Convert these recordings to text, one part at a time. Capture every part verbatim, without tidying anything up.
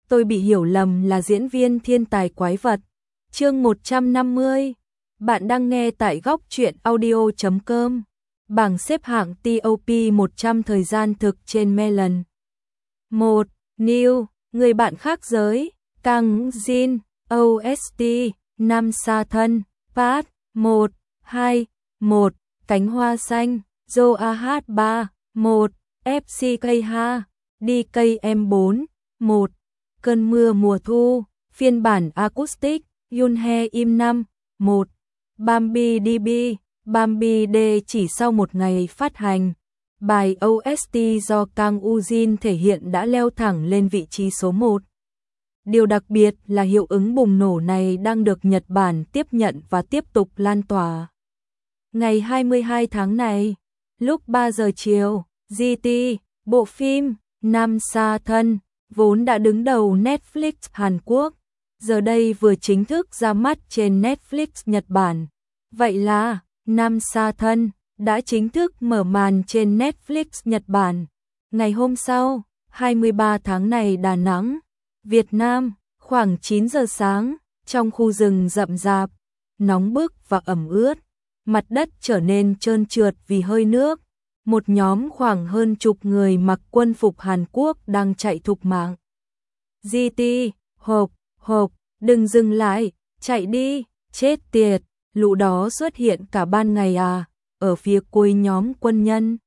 tôi bị hiểu lầm là diễn viên thiên tài quái vật. Chương một trăm năm mươi. Bạn đang nghe tại góc truyện audio chấm com. Bảng xếp hạng top một trăm thời gian thực trên Melon. một. New, người bạn khác giới, Kang Jin, ô ét tê, Nam Sa Thân, Part, một, hai, một, Cánh Hoa Xanh, Joah ba, một, ép xê ca ha, đê ca em bốn, một, Cơn mưa mùa thu, phiên bản acoustic, Yunhe im năm, một, Bambi đê bê, Bambi D chỉ sau một ngày phát hành. Bài ô ét tê do Kang Ujin thể hiện đã leo thẳng lên vị trí số một. Điều đặc biệt là hiệu ứng bùng nổ này đang được Nhật Bản tiếp nhận và tiếp tục lan tỏa. Ngày hai mươi hai tháng này, lúc ba giờ chiều, giê tê, bộ phim Nam Sa Thân, vốn đã đứng đầu Netflix Hàn Quốc, giờ đây vừa chính thức ra mắt trên Netflix Nhật Bản. Vậy là Nam Sa Thân đã chính thức mở màn trên Netflix Nhật Bản. Ngày hôm sau, hai mươi ba tháng này Đà Nẵng, Việt Nam, khoảng chín giờ sáng, trong khu rừng rậm rạp, nóng bức và ẩm ướt, mặt đất trở nên trơn trượt vì hơi nước. Một nhóm khoảng hơn chục người mặc quân phục Hàn Quốc đang chạy thục mạng. giê tê, hộp, hộp, đừng dừng lại, chạy đi, chết tiệt, lũ đó xuất hiện cả ban ngày à, ở phía cuối nhóm quân nhân.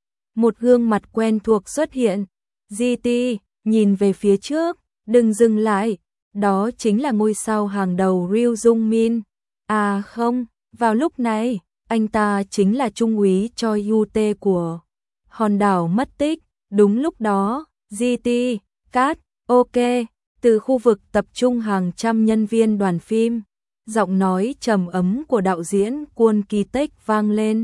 Một gương mặt quen thuộc xuất hiện, giê tê, nhìn về phía trước, đừng dừng lại, đó chính là ngôi sao hàng đầu Ryu Jung Min. À không, vào lúc này, anh ta chính là trung úy Choi Yu-tae của hòn đảo mất tích. Đúng lúc đó, giê tê, cắt, ok, từ khu vực tập trung hàng trăm nhân viên đoàn phim, giọng nói trầm ấm của đạo diễn Kwon Ki-taek vang lên.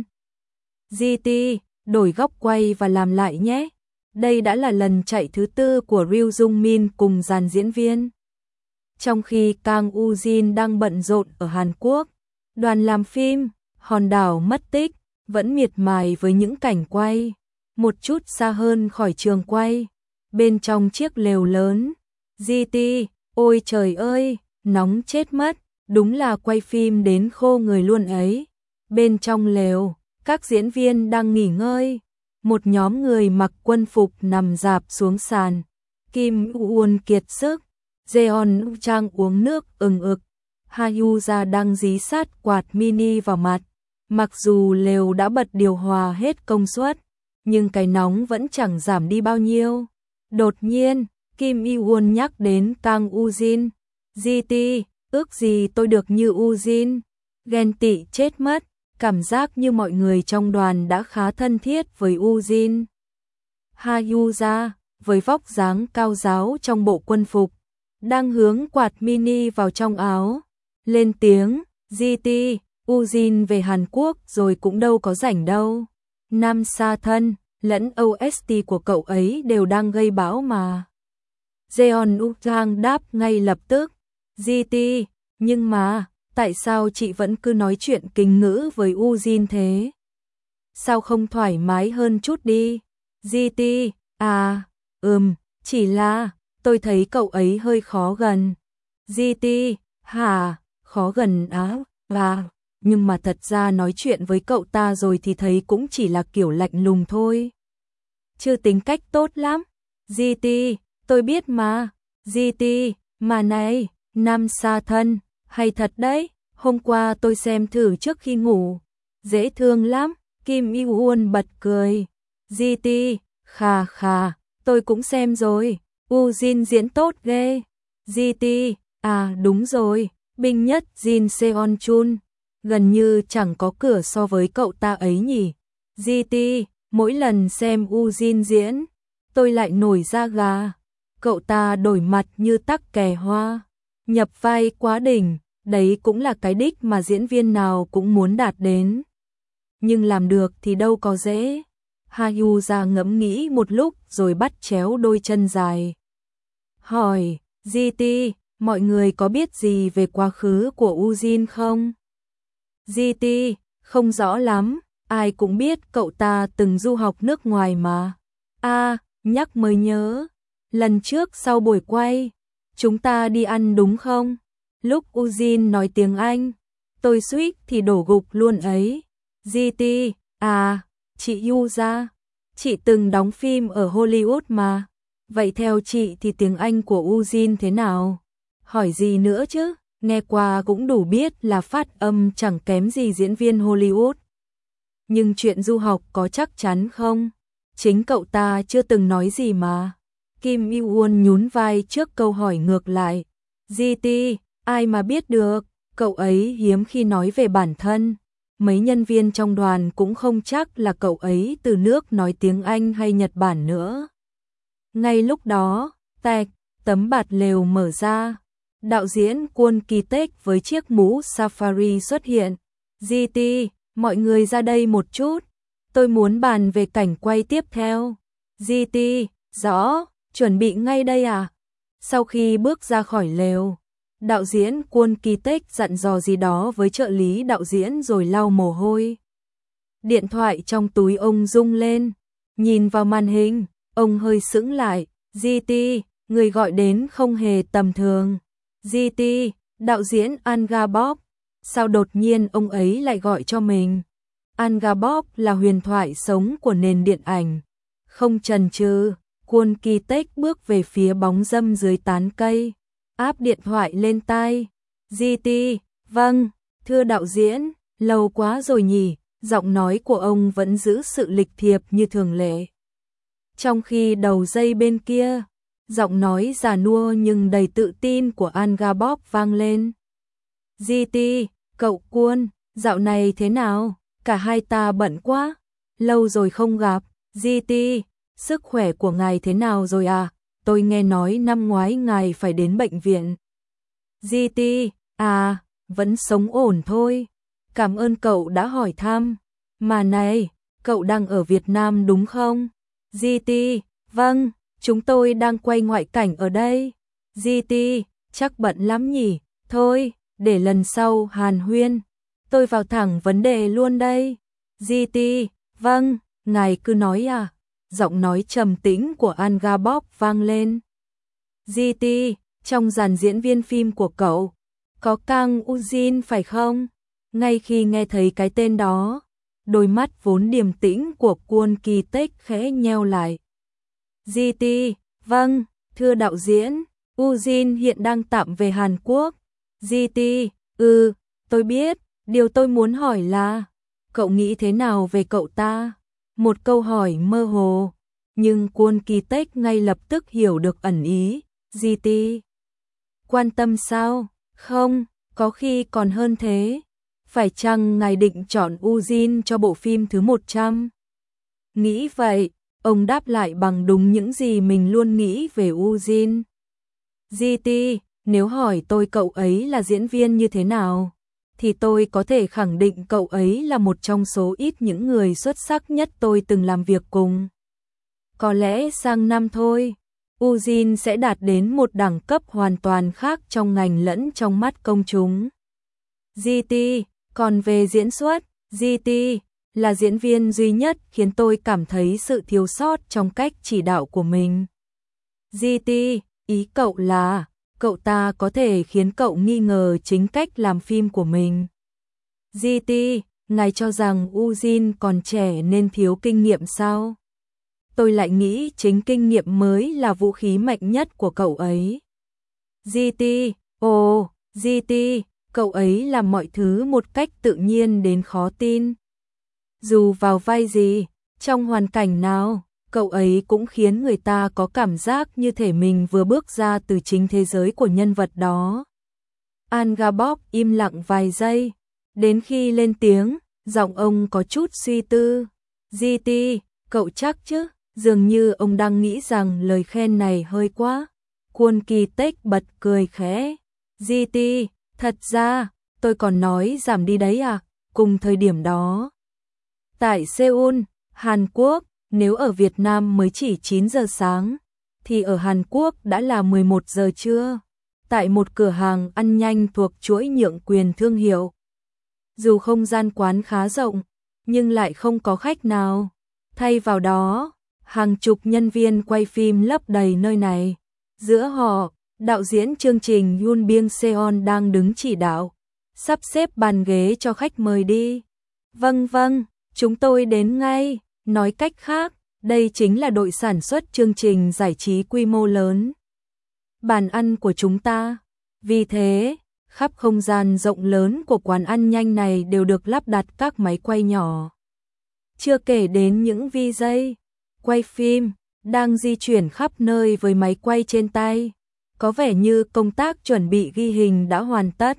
giê tê, đổi góc quay và làm lại nhé. Đây đã là lần chạy thứ tư của Ryu Jung Min cùng dàn diễn viên. Trong khi Kang Ujin đang bận rộn ở Hàn Quốc, đoàn làm phim Hòn đảo mất tích vẫn miệt mài với những cảnh quay. Một chút xa hơn khỏi trường quay, bên trong chiếc lều lớn, giê tê, ôi trời ơi, nóng chết mất, đúng là quay phim đến khô người luôn ấy. Bên trong lều, các diễn viên đang nghỉ ngơi. Một nhóm người mặc quân phục nằm rạp xuống sàn. Kim Won kiệt sức, Jeon Chang uống nước ừng ực, Hyuja đang dí sát quạt mini vào mặt. Mặc dù lều đã bật điều hòa hết công suất, nhưng cái nóng vẫn chẳng giảm đi bao nhiêu. Đột nhiên, Kim Won nhắc đến Kang Ujin. giê tê, ước gì tôi được như Ujin. Ghen tị chết mất, cảm giác như mọi người trong đoàn đã khá thân thiết với Ujin. Hyuja, với vóc dáng cao ráo trong bộ quân phục, đang hướng quạt mini vào trong áo. Lên tiếng, giê tê, Ujin về Hàn Quốc rồi cũng đâu có rảnh đâu. Nam Sa Thân, lẫn ô ét tê của cậu ấy đều đang gây bão mà. Jeon Ujang đáp ngay lập tức, giê tê, nhưng mà, tại sao chị vẫn cứ nói chuyện kinh ngữ với Ujin thế? Sao không thoải mái hơn chút đi? giê tê, à, ừm, chỉ là, tôi thấy cậu ấy hơi khó gần. giê tê, hả, khó gần á, à, nhưng mà thật ra nói chuyện với cậu ta rồi thì thấy cũng chỉ là kiểu lạnh lùng thôi. Chưa tính cách tốt lắm. giê tê, tôi biết mà. giê tê, mà này, Nam Sa Thân, hay thật đấy, hôm qua tôi xem thử trước khi ngủ. Dễ thương lắm, Kim Won bật cười. giê tê, khà khà, tôi cũng xem rồi, Ujin diễn tốt ghê. giê tê, à đúng rồi, binh nhất Jin Seon Chun, gần như chẳng có cửa so với cậu ta ấy nhỉ. giê tê, mỗi lần xem Ujin diễn, tôi lại nổi da gà. Cậu ta đổi mặt như tắc kè hoa, nhập vai quá đỉnh, đấy cũng là cái đích mà diễn viên nào cũng muốn đạt đến. Nhưng làm được thì đâu có dễ. Hyuja ngẫm nghĩ một lúc rồi bắt chéo đôi chân dài. Hỏi, giê tê, mọi người có biết gì về quá khứ của Ujin không? giê tê, không rõ lắm, ai cũng biết cậu ta từng du học nước ngoài mà. À, nhắc mới nhớ, lần trước sau buổi quay, chúng ta đi ăn đúng không? Lúc Ujin nói tiếng Anh, tôi suýt thì đổ gục luôn ấy. giê tê, à, chị Yuza, chị từng đóng phim ở Hollywood mà. Vậy theo chị thì tiếng Anh của Ujin thế nào? Hỏi gì nữa chứ, nghe qua cũng đủ biết là phát âm chẳng kém gì diễn viên Hollywood. Nhưng chuyện du học có chắc chắn không? Chính cậu ta chưa từng nói gì mà. Kim Il-won nhún vai trước câu hỏi ngược lại. giê tê, ai mà biết được, cậu ấy hiếm khi nói về bản thân. Mấy nhân viên trong đoàn cũng không chắc là cậu ấy từ nước nói tiếng Anh hay Nhật Bản nữa. Ngay lúc đó, tạch, tấm bạt lều mở ra. Đạo diễn Kwon Ki-taek với chiếc mũ safari xuất hiện. giê tê, mọi người ra đây một chút. Tôi muốn bàn về cảnh quay tiếp theo. giê tê, rõ, chuẩn bị ngay đây à? Sau khi bước ra khỏi lều, đạo diễn Kwon Ki-taek dặn dò gì đó với trợ lý đạo diễn rồi lau mồ hôi. Điện thoại trong túi ông rung lên, nhìn vào màn hình, ông hơi sững lại. giê tê, người gọi đến không hề tầm thường. giê tê, đạo diễn Anga Bob, sao đột nhiên ông ấy lại gọi cho mình? Anga Bob là huyền thoại sống của nền điện ảnh. Không chần chừ, Kwon Ki-taek bước về phía bóng râm dưới tán cây, áp điện thoại lên tai. giê tê, vâng, thưa đạo diễn, lâu quá rồi nhỉ, giọng nói của ông vẫn giữ sự lịch thiệp như thường lệ. Trong khi đầu dây bên kia, giọng nói già nua nhưng đầy tự tin của Anga Bob vang lên. giê tê, cậu Kwon, dạo này thế nào? Cả hai ta bận quá, lâu rồi không gặp. giê tê, sức khỏe của ngài thế nào rồi à? Tôi nghe nói năm ngoái ngài phải đến bệnh viện. giê tê, à, vẫn sống ổn thôi. Cảm ơn cậu đã hỏi thăm. Mà này, cậu đang ở Việt Nam đúng không? giê tê, vâng, chúng tôi đang quay ngoại cảnh ở đây. giê tê, chắc bận lắm nhỉ? Thôi, để lần sau hàn huyên. Tôi vào thẳng vấn đề luôn đây. giê tê, vâng, ngài cứ nói à. Giọng nói trầm tĩnh của Anga Bob vang lên. giê tê, trong dàn diễn viên phim của cậu, có Kang Ujin phải không? Ngay khi nghe thấy cái tên đó, đôi mắt vốn điềm tĩnh của Kwon Ki-taek khẽ nheo lại. giê tê, vâng, thưa đạo diễn, Ujin hiện đang tạm về Hàn Quốc. giê tê, ừ, tôi biết, điều tôi muốn hỏi là, cậu nghĩ thế nào về cậu ta? Một câu hỏi mơ hồ, nhưng Kwon Ki-taek ngay lập tức hiểu được ẩn ý. giê tê, quan tâm sao? Không, có khi còn hơn thế. Phải chăng ngài định chọn Ujin cho bộ phim thứ một trăm? Nghĩ vậy, ông đáp lại bằng đúng những gì mình luôn nghĩ về Ujin. giê tê, nếu hỏi tôi cậu ấy là diễn viên như thế nào, thì tôi có thể khẳng định cậu ấy là một trong số ít những người xuất sắc nhất tôi từng làm việc cùng. Có lẽ sang năm thôi, Ujin sẽ đạt đến một đẳng cấp hoàn toàn khác trong ngành lẫn trong mắt công chúng. giê tê, còn về diễn xuất, giê tê là diễn viên duy nhất khiến tôi cảm thấy sự thiếu sót trong cách chỉ đạo của mình. giê tê, ý cậu là, cậu ta có thể khiến cậu nghi ngờ chính cách làm phim của mình. giê tê, ngài cho rằng Ujin còn trẻ nên thiếu kinh nghiệm sao? Tôi lại nghĩ chính kinh nghiệm mới là vũ khí mạnh nhất của cậu ấy. giê tê, ồ, giê tê, cậu ấy làm mọi thứ một cách tự nhiên đến khó tin. Dù vào vai gì, trong hoàn cảnh nào, cậu ấy cũng khiến người ta có cảm giác như thể mình vừa bước ra từ chính thế giới của nhân vật đó. Anga Bob im lặng vài giây, đến khi lên tiếng, giọng ông có chút suy tư. giê tê, cậu chắc chứ? Dường như ông đang nghĩ rằng lời khen này hơi quá. Kwon Ki-taek bật cười khẽ. giê tê, thật ra, tôi còn nói giảm đi đấy à? Cùng thời điểm đó, tại Seoul, Hàn Quốc, nếu ở Việt Nam mới chỉ chín giờ sáng, thì ở Hàn Quốc đã là mười một giờ trưa. Tại một cửa hàng ăn nhanh thuộc chuỗi nhượng quyền thương hiệu. Dù không gian quán khá rộng, nhưng lại không có khách nào. Thay vào đó, hàng chục nhân viên quay phim lấp đầy nơi này. Giữa họ, Đạo diễn chương trình Yoon Byung Seon đang đứng chỉ đạo, sắp xếp bàn ghế cho khách mời đi. Vâng vâng, chúng tôi đến ngay. Nói cách khác, đây chính là đội sản xuất chương trình giải trí quy mô lớn. Bàn ăn của chúng ta. Vì thế, khắp không gian rộng lớn của quán ăn nhanh này đều được lắp đặt các máy quay nhỏ. Chưa kể đến những vi gi quay phim đang di chuyển khắp nơi với máy quay trên tay. Có vẻ như công tác chuẩn bị ghi hình đã hoàn tất.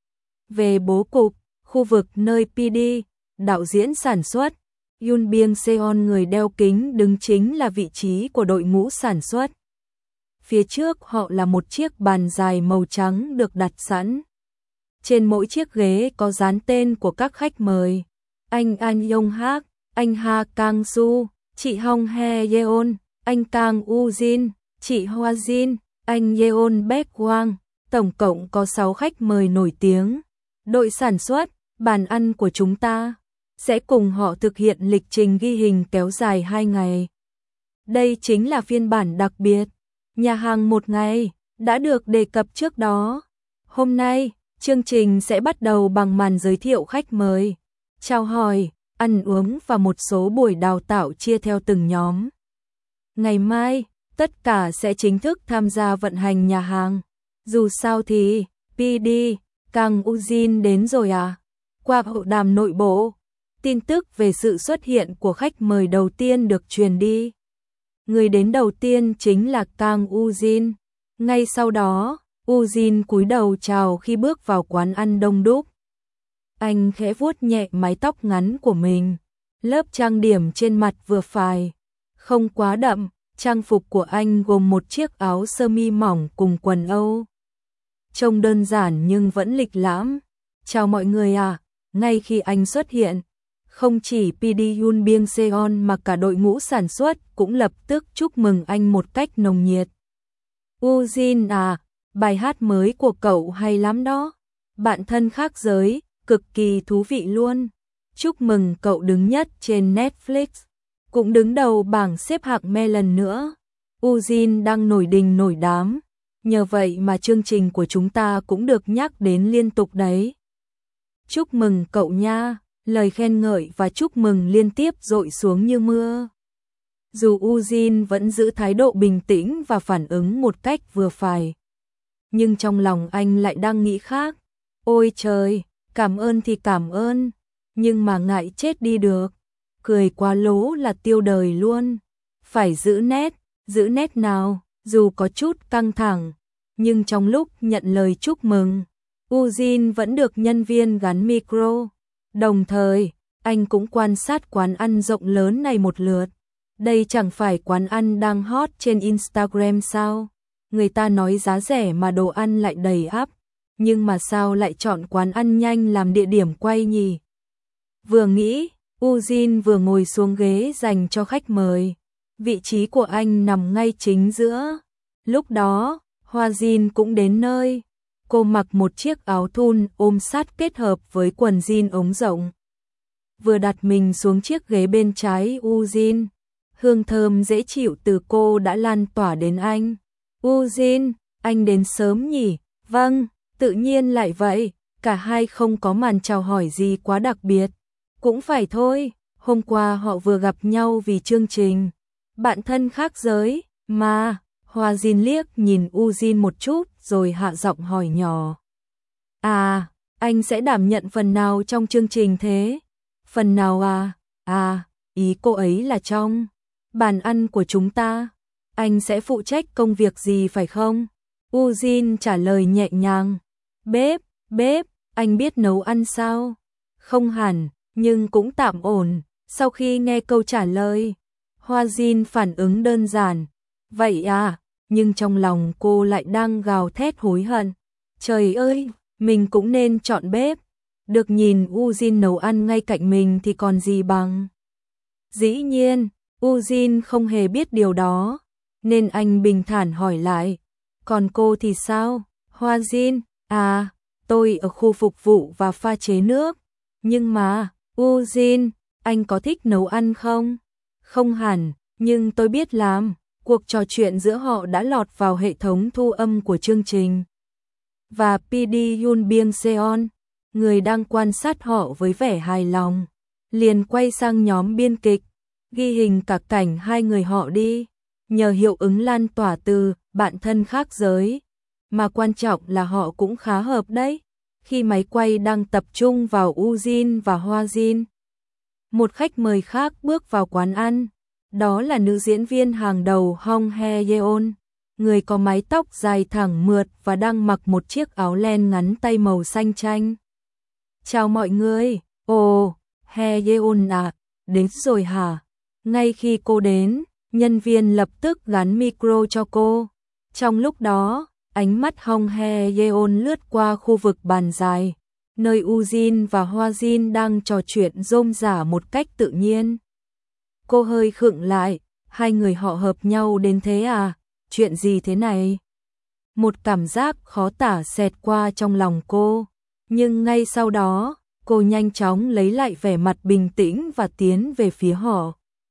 Về bố cục, khu vực nơi pê đê, đạo diễn sản xuất, Yoon Byung Seon người đeo kính đứng chính là vị trí của đội ngũ sản xuất. Phía trước họ là một chiếc bàn dài màu trắng được đặt sẵn. Trên mỗi chiếc ghế có dán tên của các khách mời. Anh An Yong Hak, anh Ha Kang Su, chị Hong Hye Yeon, anh Kang U Jin, chị Hoa Jin, anh Yeon Baek Wang. Tổng cộng có sáu khách mời nổi tiếng. Đội sản xuất, bàn ăn của chúng ta sẽ cùng họ thực hiện lịch trình ghi hình kéo dài hai ngày. Đây chính là phiên bản đặc biệt. Nhà hàng một ngày đã được đề cập trước đó. Hôm nay, chương trình sẽ bắt đầu bằng màn giới thiệu khách mời, chào hỏi, ăn uống và một số buổi đào tạo chia theo từng nhóm. Ngày mai, tất cả sẽ chính thức tham gia vận hành nhà hàng. Dù sao thì, pê đê, Kang U-jin đến rồi à? Qua hội đàm nội bộ, tin tức về sự xuất hiện của khách mời đầu tiên được truyền đi. Người đến đầu tiên chính là Kang U-jin. Ngay sau đó, U-jin cúi đầu chào khi bước vào quán ăn đông đúc. Anh khẽ vuốt nhẹ mái tóc ngắn của mình. Lớp trang điểm trên mặt vừa phải, không quá đậm. Trang phục của anh gồm một chiếc áo sơ mi mỏng cùng quần Âu. Trông đơn giản nhưng vẫn lịch lãm. Chào mọi người à, ngay khi anh xuất hiện, không chỉ pê đê Yoon Byung Seon mà cả đội ngũ sản xuất cũng lập tức chúc mừng anh một cách nồng nhiệt. U-jin à, bài hát mới của cậu hay lắm đó. Bạn thân khác giới, cực kỳ thú vị luôn. Chúc mừng cậu đứng nhất trên Netflix, cũng đứng đầu bảng xếp hạng me lần nữa. U-jin đang nổi đình nổi đám. Nhờ vậy mà chương trình của chúng ta cũng được nhắc đến liên tục đấy. Chúc mừng cậu nha. Lời khen ngợi và chúc mừng liên tiếp dội xuống như mưa. Dù U-jin vẫn giữ thái độ bình tĩnh và phản ứng một cách vừa phải, nhưng trong lòng anh lại đang nghĩ khác. Ôi trời, cảm ơn thì cảm ơn, nhưng mà ngại chết đi được. Cười quá lố là tiêu đời luôn. Phải giữ nét, giữ nét nào, dù có chút căng thẳng, nhưng trong lúc nhận lời chúc mừng, U-jin vẫn được nhân viên gắn micro. Đồng thời, anh cũng quan sát quán ăn rộng lớn này một lượt. Đây chẳng phải quán ăn đang hot trên Instagram sao? Người ta nói giá rẻ mà đồ ăn lại đầy ắp. Nhưng mà sao lại chọn quán ăn nhanh làm địa điểm quay nhỉ? Vừa nghĩ, U-jin vừa ngồi xuống ghế dành cho khách mời. Vị trí của anh nằm ngay chính giữa. Lúc đó, Hoa Jin cũng đến nơi. Cô mặc một chiếc áo thun ôm sát kết hợp với quần jean ống rộng. Vừa đặt mình xuống chiếc ghế bên trái U-jin, hương thơm dễ chịu từ cô đã lan tỏa đến anh. U-jin, anh đến sớm nhỉ? Vâng, tự nhiên lại vậy. Cả hai không có màn chào hỏi gì quá đặc biệt. Cũng phải thôi, hôm qua họ vừa gặp nhau vì chương trình Bạn thân khác giới, mà. Hoa Jin liếc nhìn U-jin một chút rồi hạ giọng hỏi nhỏ. À, anh sẽ đảm nhận phần nào trong chương trình thế? Phần nào à? À, ý cô ấy là trong bàn ăn của chúng ta. Anh sẽ phụ trách công việc gì phải không? U-jin trả lời nhẹ nhàng. Bếp, bếp, anh biết nấu ăn sao? Không hẳn, nhưng cũng tạm ổn. Sau khi nghe câu trả lời, Hoa Jin phản ứng đơn giản. Vậy à? Nhưng trong lòng cô lại đang gào thét hối hận. Trời ơi, mình cũng nên chọn bếp. Được nhìn U-jin nấu ăn ngay cạnh mình thì còn gì bằng. Dĩ nhiên, U-jin không hề biết điều đó, nên anh bình thản hỏi lại. Còn cô thì sao? Hoa Jin, à, tôi ở khu phục vụ và pha chế nước. Nhưng mà, U-jin, anh có thích nấu ăn không? Không hẳn, nhưng tôi biết làm. Cuộc trò chuyện giữa họ đã lọt vào hệ thống thu âm của chương trình. Và pê đê Yoon Byung Seon, người đang quan sát họ với vẻ hài lòng, liền quay sang nhóm biên kịch, ghi hình cả cảnh hai người họ đi. Nhờ hiệu ứng lan tỏa từ bạn thân khác giới, mà quan trọng là họ cũng khá hợp đấy. Khi máy quay đang tập trung vào Woo và Hoa Jin, một khách mời khác bước vào quán ăn. Đó là nữ diễn viên hàng đầu Hong Hye Yeon, người có mái tóc dài thẳng mượt và đang mặc một chiếc áo len ngắn tay màu xanh chanh. Chào mọi người, ồ, Hye Yeon à, đến rồi hả? Ngay khi cô đến, nhân viên lập tức gắn micro cho cô. Trong lúc đó, ánh mắt Hong Hye Yeon lướt qua khu vực bàn dài, nơi Woo và Hoa Jin đang trò chuyện rôm rả một cách tự nhiên. Cô hơi khựng lại, hai người họ hợp nhau đến thế à? Chuyện gì thế này? Một cảm giác khó tả xẹt qua trong lòng cô, nhưng ngay sau đó, cô nhanh chóng lấy lại vẻ mặt bình tĩnh và tiến về phía họ.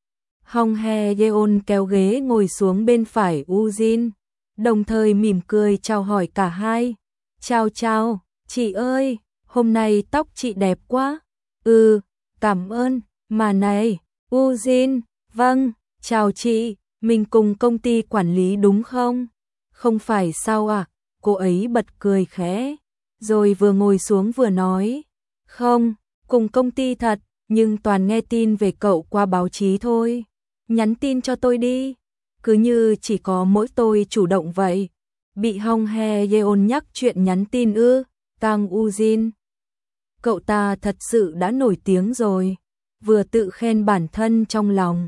Hong Hye Yeon kéo ghế ngồi xuống bên phải Woo, đồng thời mỉm cười chào hỏi cả hai. Chào chào, chị ơi, hôm nay tóc chị đẹp quá. Ừ, cảm ơn, mà này, Woo, vâng, chào chị, mình cùng công ty quản lý đúng không? Không phải sao ạ? À? Cô ấy bật cười khẽ, rồi vừa ngồi xuống vừa nói. Không, cùng công ty thật, nhưng toàn nghe tin về cậu qua báo chí thôi. Nhắn tin cho tôi đi. Cứ như chỉ có mỗi tôi chủ động vậy. Bị Hong Hye Yeon nhắc chuyện nhắn tin ư? Kang Woo, cậu ta thật sự đã nổi tiếng rồi. Vừa tự khen bản thân trong lòng,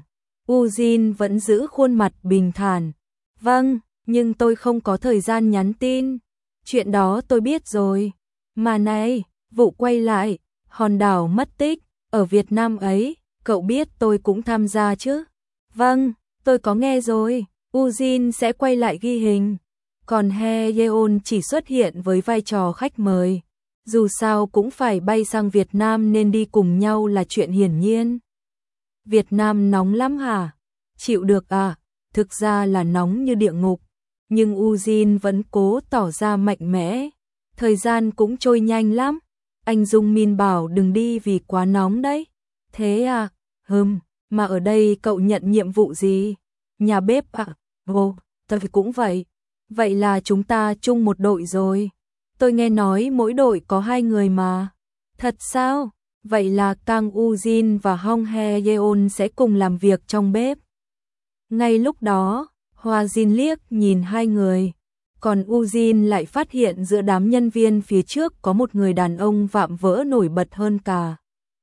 Woo vẫn giữ khuôn mặt bình thản. Vâng, nhưng tôi không có thời gian nhắn tin. Chuyện đó tôi biết rồi. Mà này, vụ quay lại hòn đảo mất tích ở Việt Nam ấy, cậu biết tôi cũng tham gia chứ? Vâng, tôi có nghe rồi. Woo sẽ quay lại ghi hình, còn Hye Yeon chỉ xuất hiện với vai trò khách mời. Dù sao cũng phải bay sang Việt Nam nên đi cùng nhau là chuyện hiển nhiên. Việt Nam nóng lắm hả? Chịu được à? Thực ra là nóng như địa ngục, nhưng Woo vẫn cố tỏ ra mạnh mẽ. Thời gian cũng trôi nhanh lắm. Anh Dung Min bảo đừng đi vì quá nóng đấy. Thế à? Hừm, mà ở đây cậu nhận nhiệm vụ gì? Nhà bếp à? Ồ, tôi cũng vậy. Vậy là chúng ta chung một đội rồi. Tôi nghe nói mỗi đội có hai người mà. Thật sao? Vậy là Kang Woo và Hong Hye Yeon sẽ cùng làm việc trong bếp. Ngay lúc đó, Hoa Jin liếc nhìn hai người. Còn Woo lại phát hiện giữa đám nhân viên phía trước có một người đàn ông vạm vỡ nổi bật hơn cả.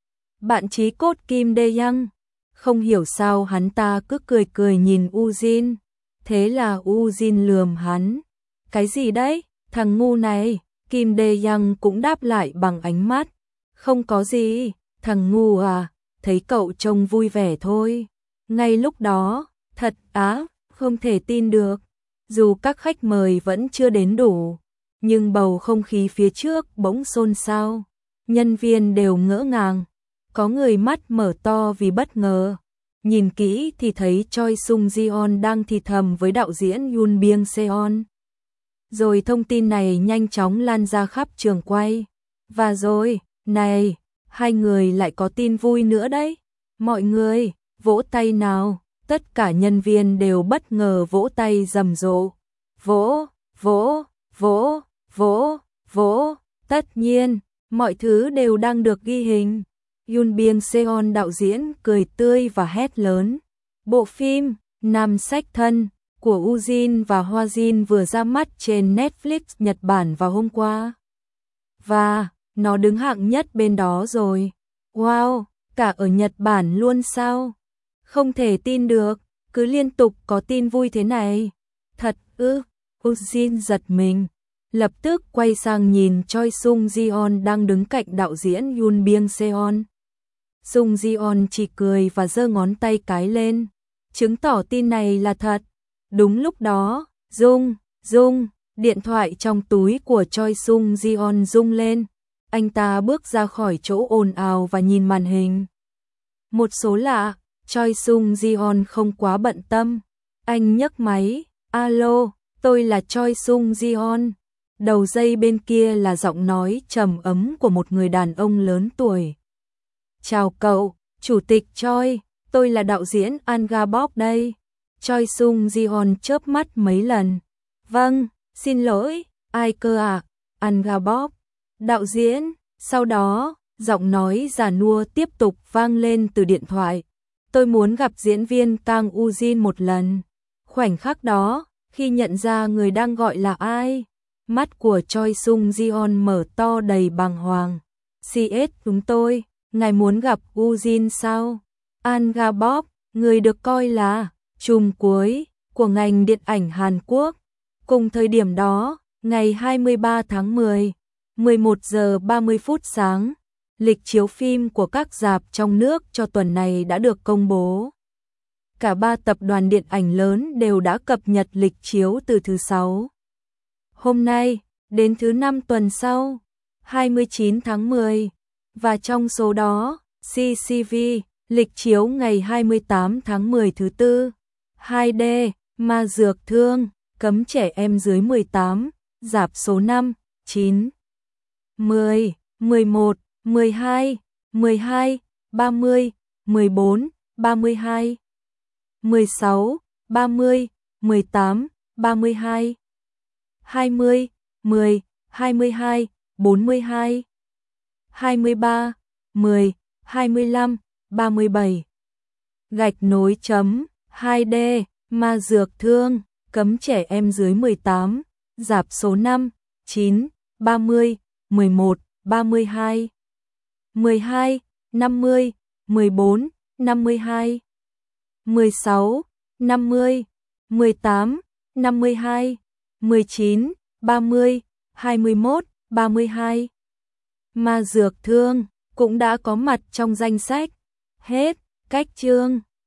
Bạn chí cốt Kim Dae Young. Không hiểu sao hắn ta cứ cười cười nhìn Woo. Thế là Woo lườm hắn. Cái gì đấy, thằng ngu này? Kim Dae Young cũng đáp lại bằng ánh mắt. Không có gì, thằng ngu à, thấy cậu trông vui vẻ thôi. Ngay lúc đó, thật á, không thể tin được. Dù các khách mời vẫn chưa đến đủ, nhưng bầu không khí phía trước bỗng xôn xao. Nhân viên đều ngỡ ngàng, có người mắt mở to vì bất ngờ. Nhìn kỹ thì thấy Choi Sung Jeon đang thì thầm với đạo diễn Yoon Byung Seon. Rồi thông tin này nhanh chóng lan ra khắp trường quay. Và rồi, này, hai người lại có tin vui nữa đấy. Mọi người, vỗ tay nào. Tất cả nhân viên đều bất ngờ vỗ tay rầm rộ. Vỗ, vỗ, vỗ, vỗ, vỗ. Tất nhiên, mọi thứ đều đang được ghi hình. Yoon Byung Seon đạo diễn cười tươi và hét lớn. Bộ phim Nam Sách Thân của Woo và Hoa Jin vừa ra mắt trên Netflix Nhật Bản vào hôm qua. Và nó đứng hạng nhất bên đó rồi. Wow, cả ở Nhật Bản luôn sao? Không thể tin được, cứ liên tục có tin vui thế này. Thật ư? Woo giật mình, lập tức quay sang nhìn Choi Sung Jeon đang đứng cạnh đạo diễn Yoon Byung Seon. Sung Jeon chỉ cười và giơ ngón tay cái lên, chứng tỏ tin này là thật. Đúng lúc đó, rung, rung, điện thoại trong túi của Choi Sung Jeon rung lên. Anh ta bước ra khỏi chỗ ồn ào và nhìn màn hình. Một số lạ, Choi Sung Jeon không quá bận tâm, Anh nhấc máy, alo, tôi là Choi Sung Jion. Đầu dây bên kia là giọng nói trầm ấm của một người đàn ông lớn tuổi. Chào cậu, Chủ tịch Choi, tôi là đạo diễn Anga Bok đây. Choi Sung Jion chớp mắt mấy lần. Vâng, xin lỗi, ai cơ ạ? À? Anga Bok, đạo diễn. Sau đó, giọng nói già nua tiếp tục vang lên từ điện thoại. Tôi muốn gặp diễn viên Kang Woo-jin một lần. Khoảnh khắc đó, khi nhận ra người đang gọi là ai, mắt của Choi Sung Jion mở to đầy bàng hoàng. xê ét chúng tôi, ngài muốn gặp Woo-jin sao? Anga Bok, người được coi là trùm cuối của ngành điện ảnh Hàn Quốc. Cùng thời điểm đó, ngày hai mươi ba tháng mười, mười một giờ ba mươi phút sáng, lịch chiếu phim của các rạp trong nước cho tuần này đã được công bố. Cả ba tập đoàn điện ảnh lớn đều đã cập nhật lịch chiếu từ thứ sáu hôm nay đến thứ năm tuần sau, hai mươi chín tháng mười. Và trong số đó, xê xê vê, lịch chiếu ngày hai mươi tám tháng mười thứ tư, hai D, Ma Dược Thương, cấm trẻ em dưới mười tám, rạp số năm, chín, mười, mười một, mười hai, mười hai, ba mươi, mười bốn, ba mươi hai, mười sáu, ba mươi, mười tám, ba mươi hai, hai mươi, mười, hai mươi hai, bốn mươi hai, hai mươi ba, mười, hai mươi lăm, ba mươi bảy. Gạch nối chấm, hai D, Ma Dược Thương, cấm trẻ em dưới mười tám, rạp số năm, chín, ba mươi, mười một, ba mươi hai, mười hai, năm mươi, mười bốn, năm mươi hai, mười sáu, năm mươi, mười tám, năm mươi hai, mười chín, ba mươi, hai mươi mốt, ba mươi hai. Ma Dược Thương cũng đã có mặt trong danh sách. Hết, cách chương.